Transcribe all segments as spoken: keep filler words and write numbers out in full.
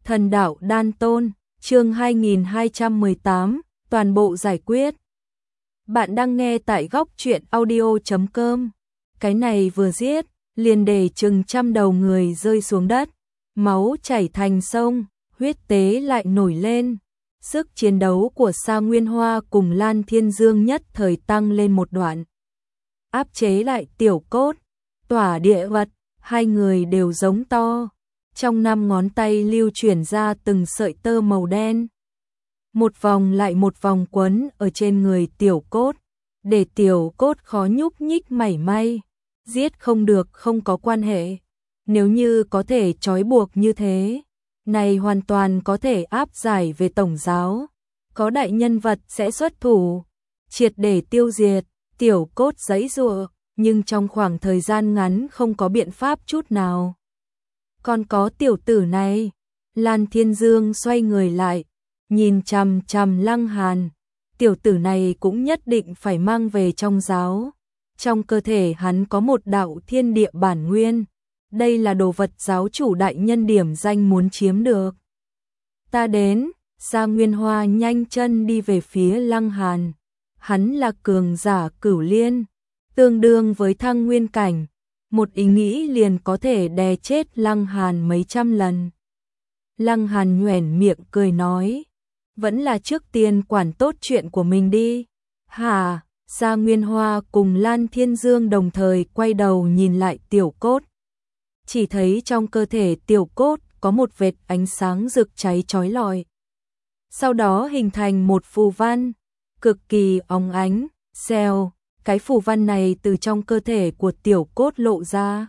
Thần đạo đan tôn, chương hai nghìn hai trăm mười tám, toàn bộ giải quyết. Bạn đang nghe tại góc truyện audio chấm com. Cái này vừa giết, liền để chừng trăm đầu người rơi xuống đất, máu chảy thành sông, huyết tế lại nổi lên. Sức chiến đấu của Sa Nguyên Hoa cùng Lan Thiên Dương nhất thời tăng lên một đoạn. Áp chế lại Tiểu Cốt, Tỏa Địa Vật, hai người đều giống to. Trong năm ngón tay lưu chuyển ra từng sợi tơ màu đen. Một vòng lại một vòng quấn ở trên người Tiểu Cốt, để Tiểu Cốt khó nhúc nhích mảy may. Giết không được không có quan hệ. Nếu như có thể trói buộc như thế, này hoàn toàn có thể áp giải về tổng giáo. Có đại nhân vật sẽ xuất thủ, triệt để tiêu diệt. Tiểu Cốt giãy giụa, nhưng trong khoảng thời gian ngắn không có biện pháp chút nào. Còn có tiểu tử này, Lan Thiên Dương xoay người lại, nhìn chằm chằm Lăng Hàn. Tiểu tử này cũng nhất định phải mang về trong giáo. Trong cơ thể hắn có một đạo thiên địa bản nguyên. Đây là đồ vật giáo chủ đại nhân điểm danh muốn chiếm được. Ta đến, Sa Nguyên Hoa nhanh chân đi về phía Lăng Hàn. Hắn là cường giả cửu liên, tương đương với thăng nguyên cảnh. Một ý nghĩ liền có thể đè chết Lăng Hàn mấy trăm lần. Lăng Hàn nhoẻn miệng cười nói, vẫn là trước tiên quản tốt chuyện của mình đi. Hả? Sa Nguyên Hoa cùng Lan Thiên Dương đồng thời quay đầu nhìn lại Tiểu Cốt. Chỉ thấy trong cơ thể Tiểu Cốt có một vệt ánh sáng rực cháy chói lọi. Sau đó hình thành một phù văn, cực kỳ óng ánh, xèo. Cái phù văn này từ trong cơ thể của Tiểu Cốt lộ ra,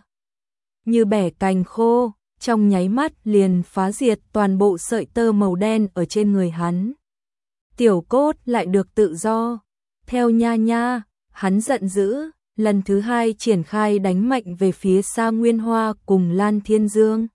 như bẻ cành khô, trong nháy mắt liền phá diệt toàn bộ sợi tơ màu đen ở trên người hắn. Tiểu Cốt lại được tự do. Theo nha nha, hắn giận dữ, lần thứ hai triển khai đánh mạnh về phía Sa Nguyên Hoa cùng Lan Thiên Dương.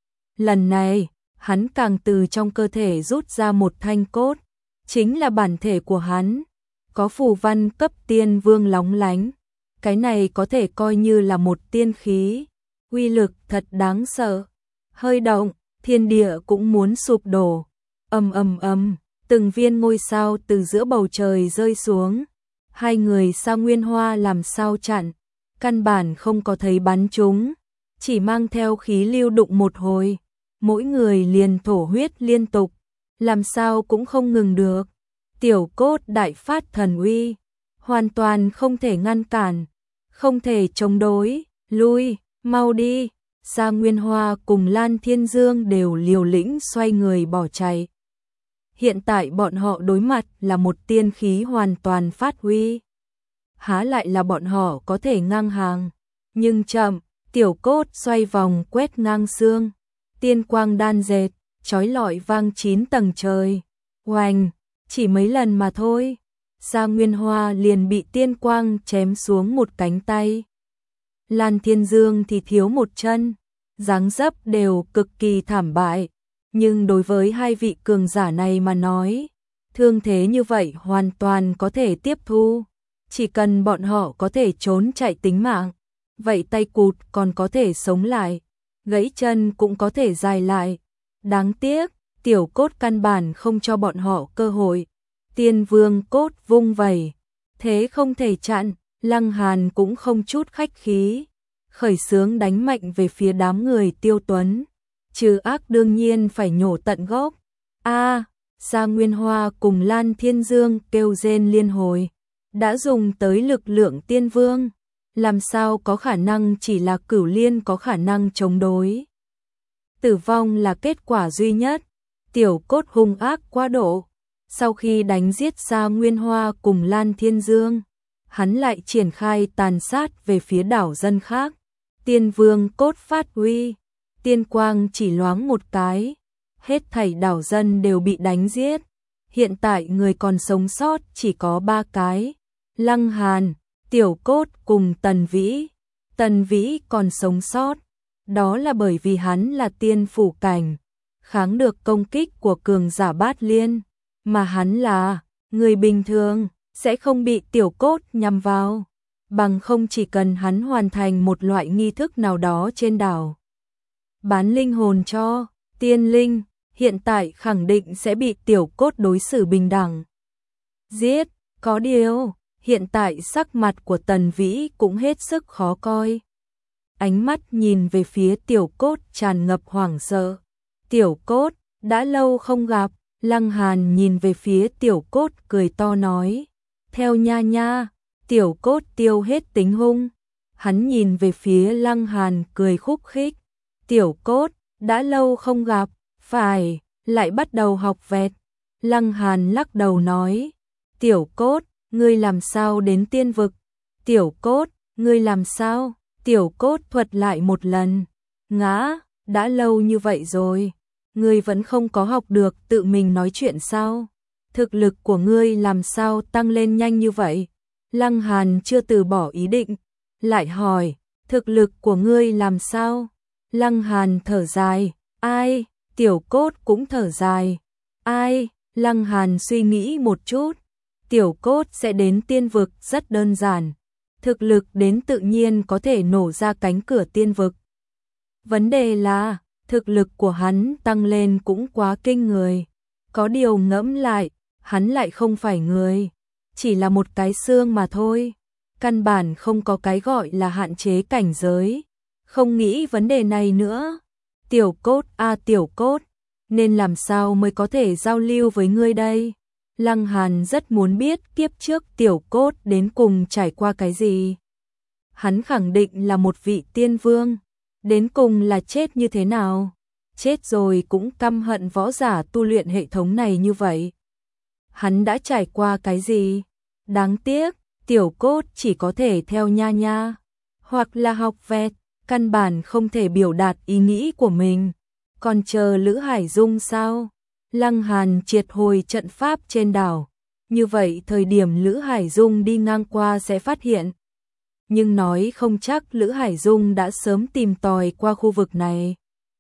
Lần này, hắn càng từ trong cơ thể rút ra một thanh cốt, chính là bản thể của hắn. Có phù văn cấp tiên vương lóng lánh, cái này có thể coi như là một tiên khí, uy lực thật đáng sợ. Hơi động, thiên địa cũng muốn sụp đổ. Ầm ầm ầm, từng viên ngôi sao từ giữa bầu trời rơi xuống. Hai người Sa Nguyên Hoa làm sao chặn, căn bản không có thấy bắn chúng, chỉ mang theo khí lưu đụng một hồi, mỗi người liền thổ huyết liên tục, làm sao cũng không ngừng được. Tiểu Cốt đại phát thần uy, hoàn toàn không thể ngăn cản, không thể chống đối, lui, mau đi. Sa Nguyên Hoa cùng Lan Thiên Dương đều liều lĩnh xoay người bỏ chạy. Hiện tại bọn họ đối mặt là một tiên khí hoàn toàn phát huy. Há lại là bọn họ có thể ngang hàng, nhưng chậm, Tiểu Cốt xoay vòng quét ngang xương, tiên quang đan dệt, chói lọi vang chín tầng trời. Oanh! Chỉ mấy lần mà thôi, Sa Nguyên Hoa liền bị tiên quang chém xuống một cánh tay. Lan Thiên Dương thì thiếu một chân, dáng dấp đều cực kỳ thảm bại. Nhưng đối với hai vị cường giả này mà nói, thương thế như vậy hoàn toàn có thể tiếp thu. Chỉ cần bọn họ có thể trốn chạy tính mạng, vậy tay cụt còn có thể sống lại, gãy chân cũng có thể dài lại. Đáng tiếc, Tiểu Cốt căn bản không cho bọn họ cơ hội. Tiên vương cốt vung vẩy, thế không thể chặn. Lăng Hàn cũng không chút khách khí, khởi xướng đánh mạnh về phía đám người Tiêu Tuấn. Trừ ác đương nhiên phải nhổ tận gốc. A, à, Sa Nguyên Hoa cùng Lan Thiên Dương kêu rên liên hồi, đã dùng tới lực lượng tiên vương, làm sao có khả năng chỉ là cửu liên có khả năng chống đối. Tử vong là kết quả duy nhất. Tiểu Cốt hung ác quá độ, sau khi đánh giết Sa Nguyên Hoa cùng Lan Thiên Dương, hắn lại triển khai tàn sát về phía đảo dân khác. Tiên vương cốt phát uy, tiên quang chỉ loáng một cái, hết thảy đảo dân đều bị đánh giết. Hiện tại người còn sống sót chỉ có ba cái, Lăng Hàn, Tiểu Cốt cùng Tần Vĩ. Tần Vĩ còn sống sót, đó là bởi vì hắn là tiên phủ cảnh, kháng được công kích của cường giả bát liên, mà hắn là người bình thường, sẽ không bị Tiểu Cốt nhắm vào. Bằng không chỉ cần hắn hoàn thành một loại nghi thức nào đó trên đảo, bán linh hồn cho tiên linh, hiện tại khẳng định sẽ bị tiểu cốt đối xử bình đẳng. Giết, có điều, hiện tại sắc mặt của Tần Vĩ cũng hết sức khó coi. Ánh mắt nhìn về phía tiểu cốt tràn ngập hoảng sợ. Tiểu cốt, đã lâu không gặp, Lăng Hàn nhìn về phía tiểu cốt cười to nói. Theo nha nha, tiểu cốt tiêu hết tính hung. Hắn nhìn về phía Lăng Hàn cười khúc khích. Tiểu cốt, đã lâu không gặp, phải, lại bắt đầu học vẹt. Lăng Hàn lắc đầu nói. Tiểu cốt, ngươi làm sao đến tiên vực? Tiểu cốt, ngươi làm sao? Tiểu cốt thuật lại một lần. Ngã, đã lâu như vậy rồi. Ngươi vẫn không có học được tự mình nói chuyện sao? Thực lực của ngươi làm sao tăng lên nhanh như vậy? Lăng Hàn chưa từ bỏ ý định. Lại hỏi, thực lực của ngươi làm sao? Lăng Hàn thở dài. Ai? Tiểu cốt cũng thở dài. Ai? Lăng Hàn suy nghĩ một chút. Tiểu cốt sẽ đến tiên vực rất đơn giản. Thực lực đến tự nhiên có thể nổ ra cánh cửa tiên vực. Vấn đề là, thực lực của hắn tăng lên cũng quá kinh người. Có điều ngẫm lại, hắn lại không phải người. Chỉ là một cái xương mà thôi. Căn bản không có cái gọi là hạn chế cảnh giới. Không nghĩ vấn đề này nữa. Tiểu cốt a à, tiểu cốt, nên làm sao mới có thể giao lưu với ngươi đây? Lăng Hàn rất muốn biết kiếp trước tiểu cốt đến cùng trải qua cái gì. Hắn khẳng định là một vị tiên vương, đến cùng là chết như thế nào? Chết rồi cũng căm hận võ giả tu luyện hệ thống này như vậy. Hắn đã trải qua cái gì? Đáng tiếc, tiểu cốt chỉ có thể theo nha nha, hoặc là học vẹt, căn bản không thể biểu đạt ý nghĩ của mình. Còn chờ Lữ Hải Dung sao? Lăng Hàn triệt hồi trận pháp trên đảo. Như vậy thời điểm Lữ Hải Dung đi ngang qua sẽ phát hiện. Nhưng nói không chắc Lữ Hải Dung đã sớm tìm tòi qua khu vực này.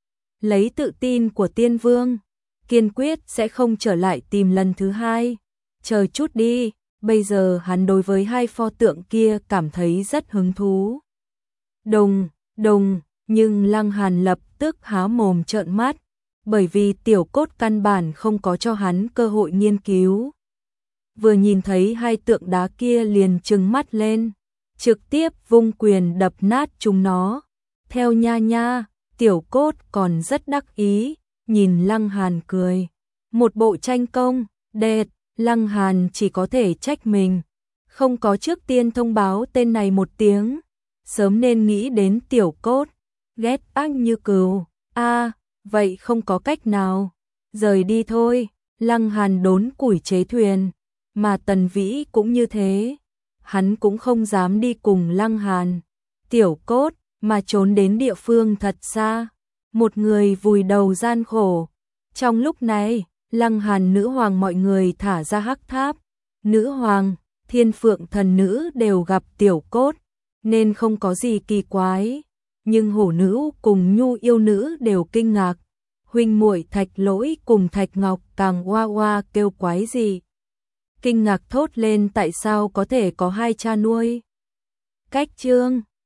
Lấy tự tin của tiên vương, kiên quyết sẽ không trở lại tìm lần thứ hai. Chờ chút đi, bây giờ hắn đối với hai pho tượng kia cảm thấy rất hứng thú. Đùng, đùng, nhưng Lăng Hàn lập tức há mồm trợn mắt. Bởi vì tiểu cốt căn bản không có cho hắn cơ hội nghiên cứu. Vừa nhìn thấy hai tượng đá kia liền trừng mắt lên, trực tiếp vung quyền đập nát chúng nó. Theo nha nha, tiểu cốt còn rất đắc ý, nhìn Lăng Hàn cười. Một bộ tranh công, đẹp, Lăng Hàn chỉ có thể trách mình. Không có trước tiên thông báo tên này một tiếng, sớm nên nghĩ đến tiểu cốt, ghét ác như cừu. A vậy không có cách nào, rời đi thôi. Lăng Hàn đốn củi chế thuyền, mà Tần Vĩ cũng như thế. Hắn cũng không dám đi cùng Lăng Hàn. Tiểu cốt, mà trốn đến địa phương thật xa. Một người vùi đầu gian khổ. Trong lúc này, Lăng Hàn nữ hoàng mọi người thả ra hắc tháp. Nữ hoàng, thiên phượng thần nữ đều gặp tiểu cốt, nên không có gì kỳ quái. Nhưng hổ nữ cùng nhu yêu nữ đều kinh ngạc. Huynh muội Thạch Lỗi cùng Thạch Ngọc càng oa oa kêu quái gì. Kinh ngạc thốt lên tại sao có thể có hai cha nuôi. Cách chương